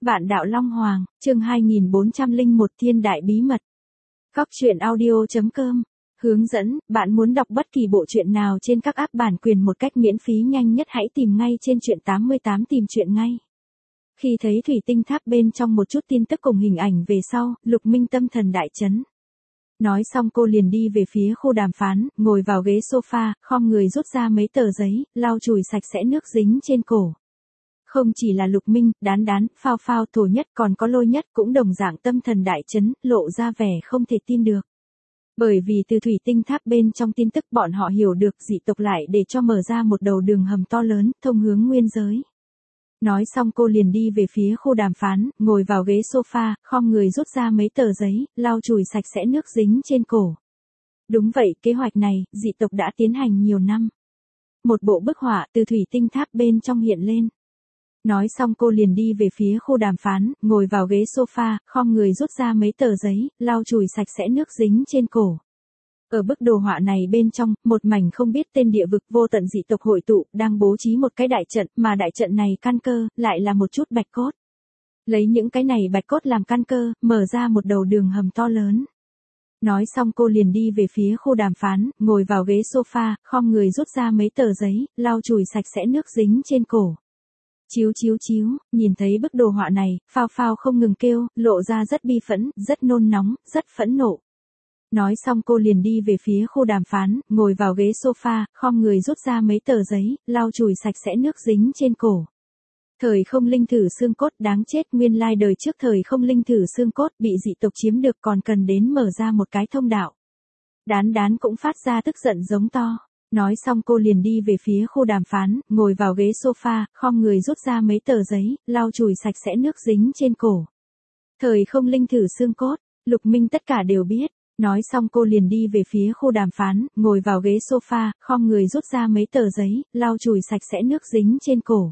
Vạn Đạo Long Hoàng, chương 2401 Thiên Đại Bí Mật. Góc truyện audio.com. Hướng dẫn, bạn muốn đọc bất kỳ bộ truyện nào trên các app bản quyền một cách miễn phí nhanh nhất hãy tìm ngay trên truyện 88 tìm truyện ngay. Khi thấy thủy tinh tháp bên trong một chút tin tức cùng hình ảnh về sau, Lục Minh tâm thần đại chấn. Nói xong cô liền đi về phía khu đàm phán, ngồi vào ghế sofa, khom người rút ra mấy tờ giấy, lau chùi sạch sẽ nước dính trên cổ. Không chỉ là Lục Minh, Đán Đán, Phao Phao, Thổ Nhất còn có Lôi Nhất cũng đồng dạng tâm thần đại chấn, lộ ra vẻ không thể tin được. Bởi vì từ thủy tinh tháp bên trong tin tức bọn họ hiểu được dị tộc lại để cho mở ra một đầu đường hầm to lớn, thông hướng nguyên giới. Nói xong cô liền đi về phía khu đàm phán, ngồi vào ghế sofa, khom người rút ra mấy tờ giấy, lau chùi sạch sẽ nước dính trên cổ. Đúng vậy, kế hoạch này, dị tộc đã tiến hành nhiều năm. Một bộ bức họa từ thủy tinh tháp bên trong hiện lên. Nói xong cô liền đi về phía khu đàm phán, ngồi vào ghế sofa, khom người rút ra mấy tờ giấy, lau chùi sạch sẽ nước dính trên cổ. Ở bức đồ họa này bên trong, một mảnh không biết tên địa vực vô tận dị tộc hội tụ, đang bố trí một cái đại trận, mà đại trận này căn cơ, lại là một chút bạch cốt. Lấy những cái này bạch cốt làm căn cơ, mở ra một đầu đường hầm to lớn. Nói xong cô liền đi về phía khu đàm phán, ngồi vào ghế sofa, khom người rút ra mấy tờ giấy, lau chùi sạch sẽ nước dính trên cổ. Chiếu chiếu chiếu, nhìn thấy bức đồ họa này, Phao Phao không ngừng kêu, lộ ra rất bi phẫn, rất nôn nóng, rất phẫn nộ. Nói xong cô liền đi về phía khu đàm phán, ngồi vào ghế sofa, khom người rút ra mấy tờ giấy, lau chùi sạch sẽ nước dính trên cổ. Thời không linh thử xương cốt đáng chết, nguyên lai đời trước thời không linh thử xương cốt bị dị tộc chiếm được còn cần đến mở ra một cái thông đạo. Đán Đán cũng phát ra tức giận giống to. Nói xong cô liền đi về phía khu đàm phán, ngồi vào ghế sofa, khom người rút ra mấy tờ giấy, lau chùi sạch sẽ nước dính trên cổ. Thời không linh thử xương cốt, Lục Minh tất cả đều biết. Nói xong cô liền đi về phía khu đàm phán, ngồi vào ghế sofa, khom người rút ra mấy tờ giấy, lau chùi sạch sẽ nước dính trên cổ.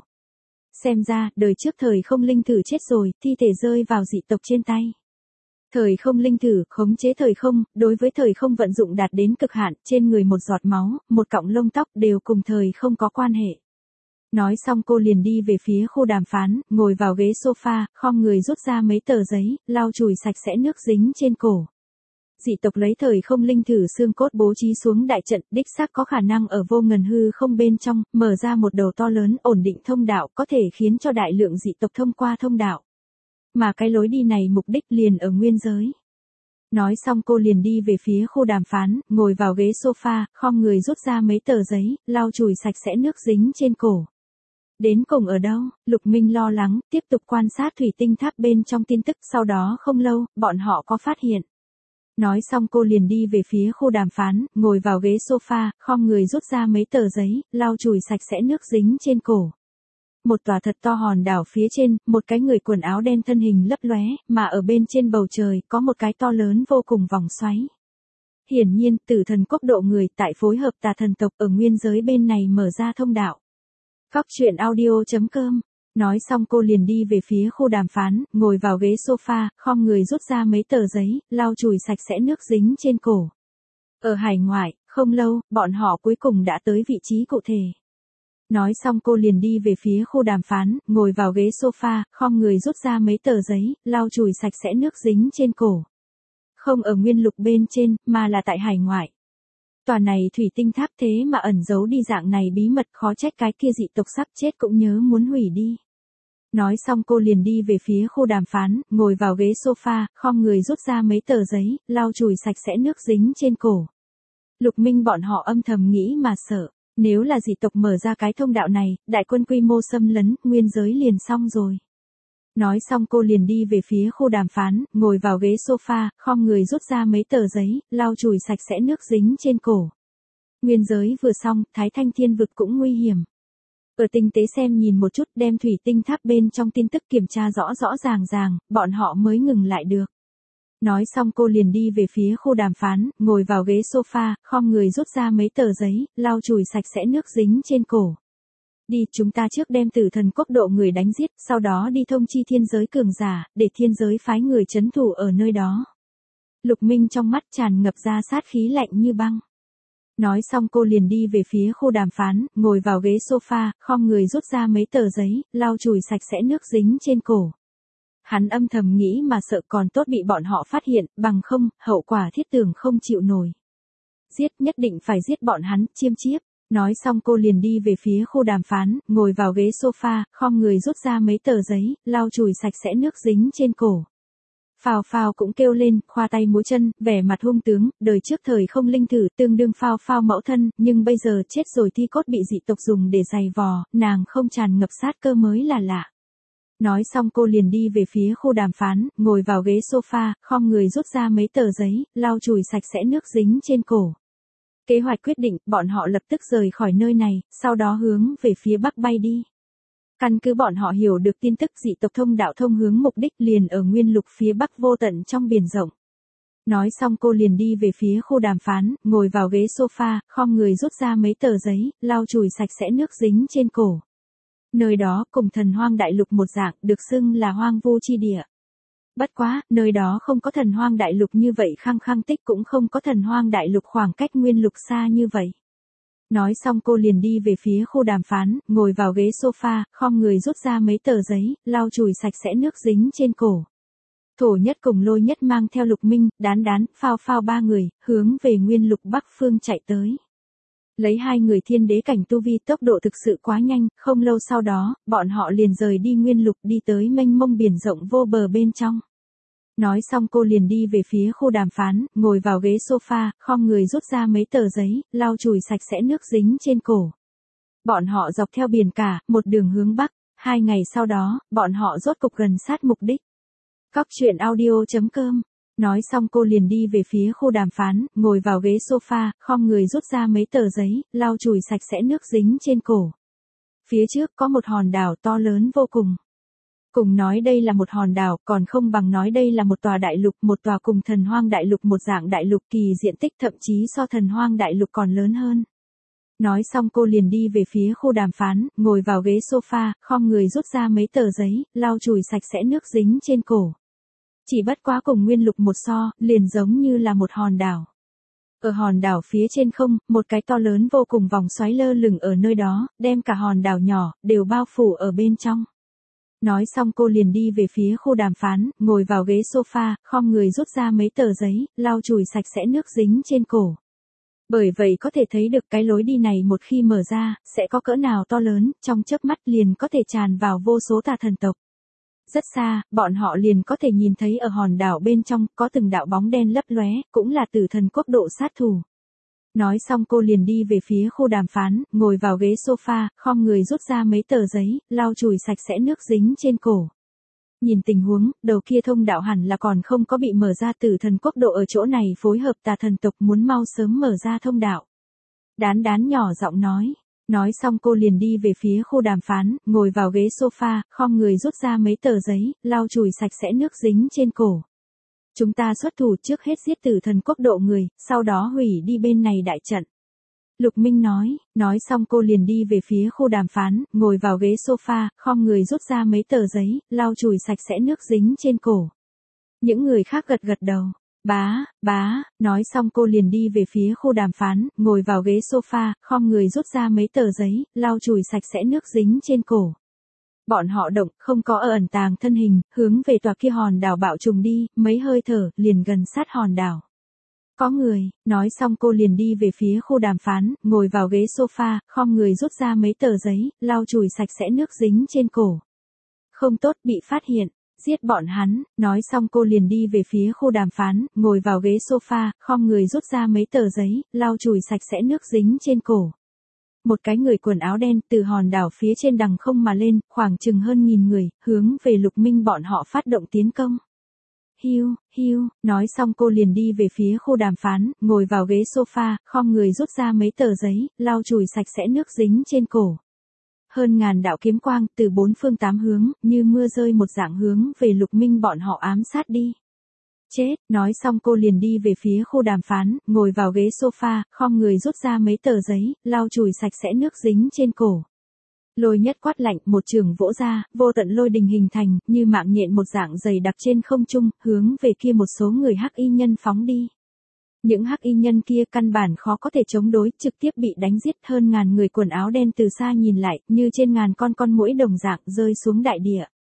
Xem ra, đời trước thời không linh thử chết rồi, thi thể rơi vào dị tộc trên tay. Thời không linh thử, khống chế thời không, đối với thời không vận dụng đạt đến cực hạn, trên người một giọt máu, một cọng lông tóc đều cùng thời không có quan hệ. Nói xong cô liền đi về phía khu đàm phán, ngồi vào ghế sofa, khom người rút ra mấy tờ giấy, lau chùi sạch sẽ nước dính trên cổ. Dị tộc lấy thời không linh thử xương cốt bố trí xuống đại trận, đích xác có khả năng ở vô ngần hư không bên trong, mở ra một đầu to lớn ổn định thông đạo có thể khiến cho đại lượng dị tộc thông qua thông đạo. Mà cái lối đi này mục đích liền ở nguyên giới. Nói xong cô liền đi về phía khu đàm phán, ngồi vào ghế sofa, khom người rút ra mấy tờ giấy, lau chùi sạch sẽ nước dính trên cổ. Đến cùng ở đâu, Lục Minh lo lắng, tiếp tục quan sát thủy tinh tháp bên trong tin tức, sau đó không lâu, bọn họ có phát hiện. Nói xong cô liền đi về phía khu đàm phán, ngồi vào ghế sofa, khom người rút ra mấy tờ giấy, lau chùi sạch sẽ nước dính trên cổ. Một tòa thật to hòn đảo phía trên, một cái người quần áo đen thân hình lấp lóe, mà ở bên trên bầu trời, có một cái to lớn vô cùng vòng xoáy. Hiển nhiên, tử thần quốc độ người tại phối hợp tà thần tộc ở nguyên giới bên này mở ra thông đạo. Góc truyện audio.com. Nói xong cô liền đi về phía khu đàm phán, ngồi vào ghế sofa, khom người rút ra mấy tờ giấy, lau chùi sạch sẽ nước dính trên cổ. Ở hải ngoại, không lâu, bọn họ cuối cùng đã tới vị trí cụ thể. Nói xong cô liền đi về phía khu đàm phán, ngồi vào ghế sofa, khom người rút ra mấy tờ giấy, lau chùi sạch sẽ nước dính trên cổ. Không ở nguyên lục bên trên, mà là tại hải ngoại. Tòa này thủy tinh tháp thế mà ẩn giấu đi dạng này bí mật, khó trách cái kia dị tộc sắp chết cũng nhớ muốn hủy đi. Nói xong cô liền đi về phía khu đàm phán, ngồi vào ghế sofa, khom người rút ra mấy tờ giấy, lau chùi sạch sẽ nước dính trên cổ. Lục Minh bọn họ âm thầm nghĩ mà sợ. Nếu là dị tộc mở ra cái thông đạo này, đại quân quy mô xâm lấn, nguyên giới liền xong rồi. Nói xong cô liền đi về phía khu đàm phán, ngồi vào ghế sofa, khom người rút ra mấy tờ giấy, lau chùi sạch sẽ nước dính trên cổ. Nguyên giới vừa xong, Thái Thanh Thiên vực cũng nguy hiểm. Ở tinh tế xem nhìn một chút, đem thủy tinh tháp bên trong tin tức kiểm tra rõ rõ ràng, bọn họ mới ngừng lại được. Nói xong cô liền đi về phía khu đàm phán, ngồi vào ghế sofa, khom người rút ra mấy tờ giấy, lau chùi sạch sẽ nước dính trên cổ. Đi, chúng ta trước đem tử thần quốc độ người đánh giết, sau đó đi thông chi thiên giới cường giả, để thiên giới phái người trấn thủ ở nơi đó. Lục Minh trong mắt tràn ngập ra sát khí lạnh như băng. Nói xong cô liền đi về phía khu đàm phán, ngồi vào ghế sofa, khom người rút ra mấy tờ giấy, lau chùi sạch sẽ nước dính trên cổ. hắn âm thầm nghĩ mà sợ còn tốt bị bọn họ phát hiện, bằng không, hậu quả thiết tưởng không chịu nổi. Giết, nhất định phải giết bọn hắn, chiêm chiếp. Nói xong cô liền đi về phía khu đàm phán, ngồi vào ghế sofa, khom người rút ra mấy tờ giấy, lau chùi sạch sẽ nước dính trên cổ. Phào Phào cũng kêu lên, khoa tay múa chân, vẻ mặt hung tướng, đời trước thời không linh thử tương đương Phào Phào mẫu thân, nhưng bây giờ chết rồi thi cốt bị dị tộc dùng để giày vò, nàng không tràn ngập sát cơ mới là lạ. Nói xong cô liền đi về phía khu đàm phán, ngồi vào ghế sofa, khom người rút ra mấy tờ giấy, lau chùi sạch sẽ nước dính trên cổ. Kế hoạch quyết định, bọn họ lập tức rời khỏi nơi này, sau đó hướng về phía bắc bay đi. Căn cứ bọn họ hiểu được tin tức dị tộc thông đạo thông hướng mục đích liền ở nguyên lục phía bắc vô tận trong biển rộng. Nói xong cô liền đi về phía khu đàm phán, ngồi vào ghế sofa, khom người rút ra mấy tờ giấy, lau chùi sạch sẽ nước dính trên cổ. Nơi đó cùng thần hoang đại lục một dạng, được xưng là hoang vu chi địa. Bất quá, nơi đó không có thần hoang đại lục như vậy khăng khăng tích cũng không có thần hoang đại lục khoảng cách nguyên lục xa như vậy. Nói xong cô liền đi về phía khu đàm phán, ngồi vào ghế sofa, khom người rút ra mấy tờ giấy, lau chùi sạch sẽ nước dính trên cổ. Thổ nhất cùng Lôi nhất mang theo Lục Minh, Đán Đán, Phao Phao ba người, hướng về nguyên lục bắc phương chạy tới. Lấy hai người thiên đế cảnh tu vi tốc độ thực sự quá nhanh, không lâu sau đó, bọn họ liền rời đi nguyên lục đi tới mênh mông biển rộng vô bờ bên trong. Nói xong cô liền đi về phía khu đàm phán, ngồi vào ghế sofa, khom người rút ra mấy tờ giấy, lau chùi sạch sẽ nước dính trên cổ. Bọn họ dọc theo biển cả, một đường hướng bắc, 2 ngày sau đó, bọn họ rốt cục gần sát mục đích. Cóc truyện audio.com. Nói xong cô liền đi về phía khu đàm phán, ngồi vào ghế sofa, khom người rút ra mấy tờ giấy, lau chùi sạch sẽ nước dính trên cổ. Phía trước có một hòn đảo to lớn vô cùng. Cùng nói đây là một hòn đảo, còn không bằng nói đây là một tòa đại lục, một tòa cùng thần hoang đại lục một dạng đại lục kỳ diện tích thậm chí so thần hoang đại lục còn lớn hơn. Nói xong cô liền đi về phía khu đàm phán, ngồi vào ghế sofa, khom người rút ra mấy tờ giấy, lau chùi sạch sẽ nước dính trên cổ. Chỉ bất quá cùng nguyên lục một so, liền giống như là một hòn đảo. Ở hòn đảo phía trên không, một cái to lớn vô cùng vòng xoáy lơ lửng ở nơi đó, đem cả hòn đảo nhỏ, đều bao phủ ở bên trong. Nói xong cô liền đi về phía khu đàm phán, ngồi vào ghế sofa, khom người rút ra mấy tờ giấy, lau chùi sạch sẽ nước dính trên cổ. Bởi vậy có thể thấy được cái lối đi này một khi mở ra, sẽ có cỡ nào to lớn, trong chớp mắt liền có thể tràn vào vô số tà thần tộc. Rất xa, bọn họ liền có thể nhìn thấy ở hòn đảo bên trong, có từng đạo bóng đen lấp lóe, cũng là tử thần quốc độ sát thủ. Nói xong cô liền đi về phía khu đàm phán, ngồi vào ghế sofa, khom người rút ra mấy tờ giấy, lau chùi sạch sẽ nước dính trên cổ. Nhìn tình huống, đầu kia thông đạo hẳn là còn không có bị mở ra, tử thần quốc độ ở chỗ này phối hợp tà thần tộc muốn mau sớm mở ra thông đạo. Đán Đán nhỏ giọng nói. Nói xong cô liền đi về phía khu đàm phán, ngồi vào ghế sofa, khom người rút ra mấy tờ giấy, lau chùi sạch sẽ nước dính trên cổ. Chúng ta xuất thủ trước hết giết tử thần quốc độ người, sau đó hủy đi bên này đại trận. Lục Minh nói xong cô liền đi về phía khu đàm phán, ngồi vào ghế sofa, khom người rút ra mấy tờ giấy, lau chùi sạch sẽ nước dính trên cổ. Những người khác gật gật đầu. Bá, nói xong cô liền đi về phía khu đàm phán, ngồi vào ghế sofa, khom người rút ra mấy tờ giấy, lau chùi sạch sẽ nước dính trên cổ. Bọn họ động, không có ẩn tàng thân hình, hướng về tòa kia hòn đảo bạo trùng đi, mấy hơi thở, liền gần sát hòn đảo. Có người, nói xong cô liền đi về phía khu đàm phán, ngồi vào ghế sofa, khom người rút ra mấy tờ giấy, lau chùi sạch sẽ nước dính trên cổ. Không tốt, bị phát hiện. Giết bọn hắn, nói xong cô liền đi về phía khu đàm phán, ngồi vào ghế sofa, khom người rút ra mấy tờ giấy, lau chùi sạch sẽ nước dính trên cổ. Một cái người quần áo đen từ hòn đảo phía trên đằng không mà lên, khoảng chừng hơn 1000 người, hướng về Lục Minh bọn họ phát động tiến công. Hiu, nói xong cô liền đi về phía khu đàm phán, ngồi vào ghế sofa, khom người rút ra mấy tờ giấy, lau chùi sạch sẽ nước dính trên cổ. Hơn ngàn đạo kiếm quang, từ 4 phương 8 hướng, như mưa rơi một dạng hướng về Lục Minh bọn họ ám sát đi. Chết, nói xong cô liền đi về phía khu đàm phán, ngồi vào ghế sofa, khom người rút ra mấy tờ giấy, lau chùi sạch sẽ nước dính trên cổ. Lôi nhất quát lạnh, một trường vỗ ra, vô tận lôi đình hình thành, như mạng nhện một dạng dày đặc trên không trung, hướng về kia một số người hắc y nhân phóng đi. Những hắc y nhân kia căn bản khó có thể chống đối, trực tiếp bị đánh giết. Hơn ngàn người quần áo đen từ xa nhìn lại, như trên ngàn con muỗi đồng dạng rơi xuống đại địa.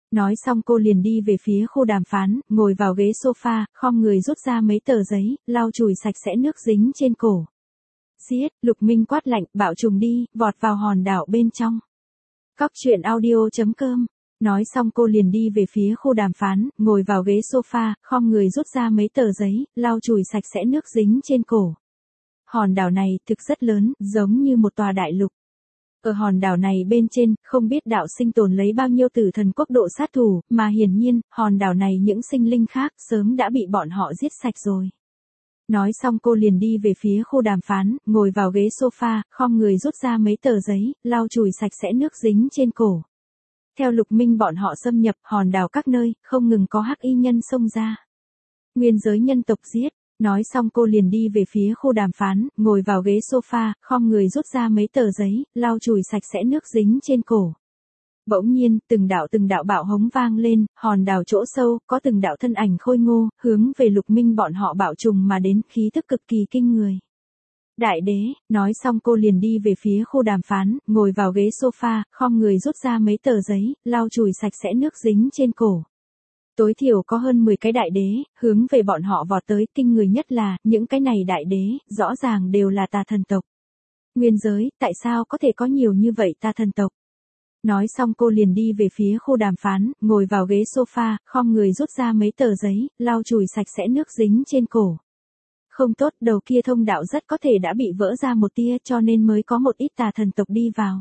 Nói xong cô liền đi về phía khu đàm phán, ngồi vào ghế sofa, khom người rút ra mấy tờ giấy, lau chùi sạch sẽ nước dính trên cổ. Giết, Lục Minh quát lạnh, bạo trùng đi, vọt vào hòn đảo bên trong. Cóc truyện audio.com. Nói xong cô liền đi về phía khu đàm phán, ngồi vào ghế sofa, khom người rút ra mấy tờ giấy, lau chùi sạch sẽ nước dính trên cổ. Hòn đảo này thực rất lớn, giống như một tòa đại lục. Ở hòn đảo này bên trên, không biết đạo sinh tồn lấy bao nhiêu tử thần quốc độ sát thủ, mà hiển nhiên, hòn đảo này những sinh linh khác sớm đã bị bọn họ giết sạch rồi. Nói xong cô liền đi về phía khu đàm phán, ngồi vào ghế sofa, khom người rút ra mấy tờ giấy, lau chùi sạch sẽ nước dính trên cổ. Theo Lục Minh bọn họ xâm nhập hòn đảo các nơi, không ngừng có hắc y nhân xông ra. Nguyên giới nhân tộc giết. Nói xong cô liền đi về phía khu đàm phán, ngồi vào ghế sofa, khom người rút ra mấy tờ giấy, lau chùi sạch sẽ nước dính trên cổ. Bỗng nhiên, từng đạo bạo hống vang lên, hòn đảo chỗ sâu, có từng đạo thân ảnh khôi ngô, hướng về Lục Minh bọn họ bạo trùng mà đến, khí tức cực kỳ kinh người. Đại đế, nói xong cô liền đi về phía khu đàm phán, ngồi vào ghế sofa, khom người rút ra mấy tờ giấy, lau chùi sạch sẽ nước dính trên cổ. Tối thiểu có hơn 10 cái đại đế, hướng về bọn họ vọt tới, kinh người nhất là, những cái này đại đế, rõ ràng đều là tà thần tộc. Nguyên giới, tại sao có thể có nhiều như vậy tà thần tộc? Nói xong cô liền đi về phía khu đàm phán, ngồi vào ghế sofa, khom người rút ra mấy tờ giấy, lau chùi sạch sẽ nước dính trên cổ. Không tốt, đầu kia thông đạo rất có thể đã bị vỡ ra một tia cho nên mới có một ít tà thần tộc đi vào.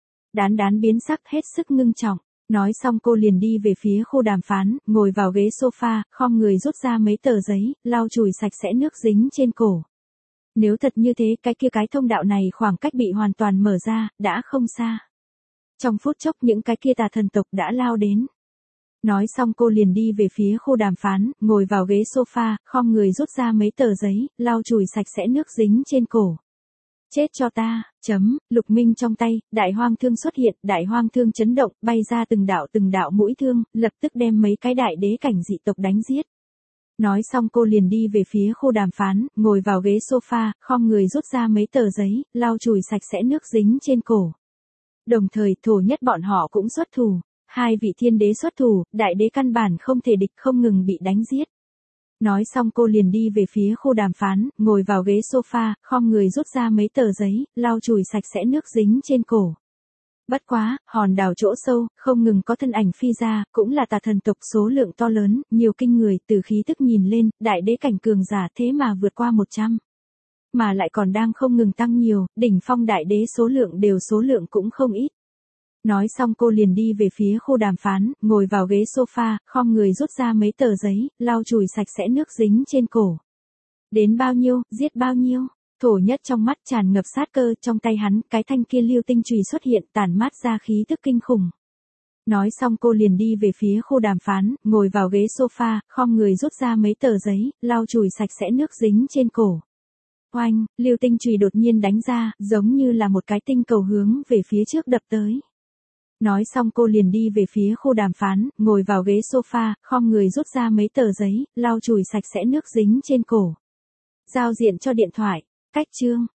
Đán biến sắc hết sức ngưng trọng. Nói xong cô liền đi về phía khu đàm phán, ngồi vào ghế sofa, khom người rút ra mấy tờ giấy, lau chùi sạch sẽ nước dính trên cổ. Nếu thật như thế, cái thông đạo này khoảng cách bị hoàn toàn mở ra, đã không xa. Trong phút chốc những cái kia tà thần tộc đã lao đến. Nói xong cô liền đi về phía khu đàm phán, ngồi vào ghế sofa, khom người rút ra mấy tờ giấy, lau chùi sạch sẽ nước dính trên cổ. Chết cho ta, Lục Minh trong tay, đại hoang thương xuất hiện, đại hoang thương chấn động, bay ra từng đạo mũi thương, lập tức đem mấy cái đại đế cảnh dị tộc đánh giết. Nói xong cô liền đi về phía khu đàm phán, ngồi vào ghế sofa, khom người rút ra mấy tờ giấy, lau chùi sạch sẽ nước dính trên cổ. Đồng thời, thổ nhất bọn họ cũng xuất thủ. Hai vị thiên đế xuất thủ, đại đế căn bản không thể địch, không ngừng bị đánh giết. Nói xong cô liền đi về phía khu đàm phán, ngồi vào ghế sofa, khom người rút ra mấy tờ giấy, lau chùi sạch sẽ nước dính trên cổ. Bất quá, hòn đảo chỗ sâu, không ngừng có thân ảnh phi ra, cũng là tà thần tộc số lượng to lớn, nhiều kinh người, từ khí tức nhìn lên, đại đế cảnh cường giả thế mà vượt qua 100. Mà lại còn đang không ngừng tăng nhiều, đỉnh phong đại đế số lượng cũng không ít. Nói xong cô liền đi về phía khu đàm phán, ngồi vào ghế sofa, khom người rút ra mấy tờ giấy, lau chùi sạch sẽ nước dính trên cổ. Đến bao nhiêu, giết bao nhiêu. Thổ nhất trong mắt tràn ngập sát cơ, trong tay hắn, cái thanh kia lưu tinh chùy xuất hiện, tản mát ra khí tức kinh khủng. Nói xong cô liền đi về phía khu đàm phán, ngồi vào ghế sofa, khom người rút ra mấy tờ giấy, lau chùi sạch sẽ nước dính trên cổ. Oanh, lưu tinh chùy đột nhiên đánh ra, giống như là một cái tinh cầu hướng về phía trước đập tới. Nói xong cô liền đi về phía khu đàm phán, ngồi vào ghế sofa, khom người rút ra mấy tờ giấy, lau chùi sạch sẽ nước dính trên cổ. Giao diện cho điện thoại. Cách chương.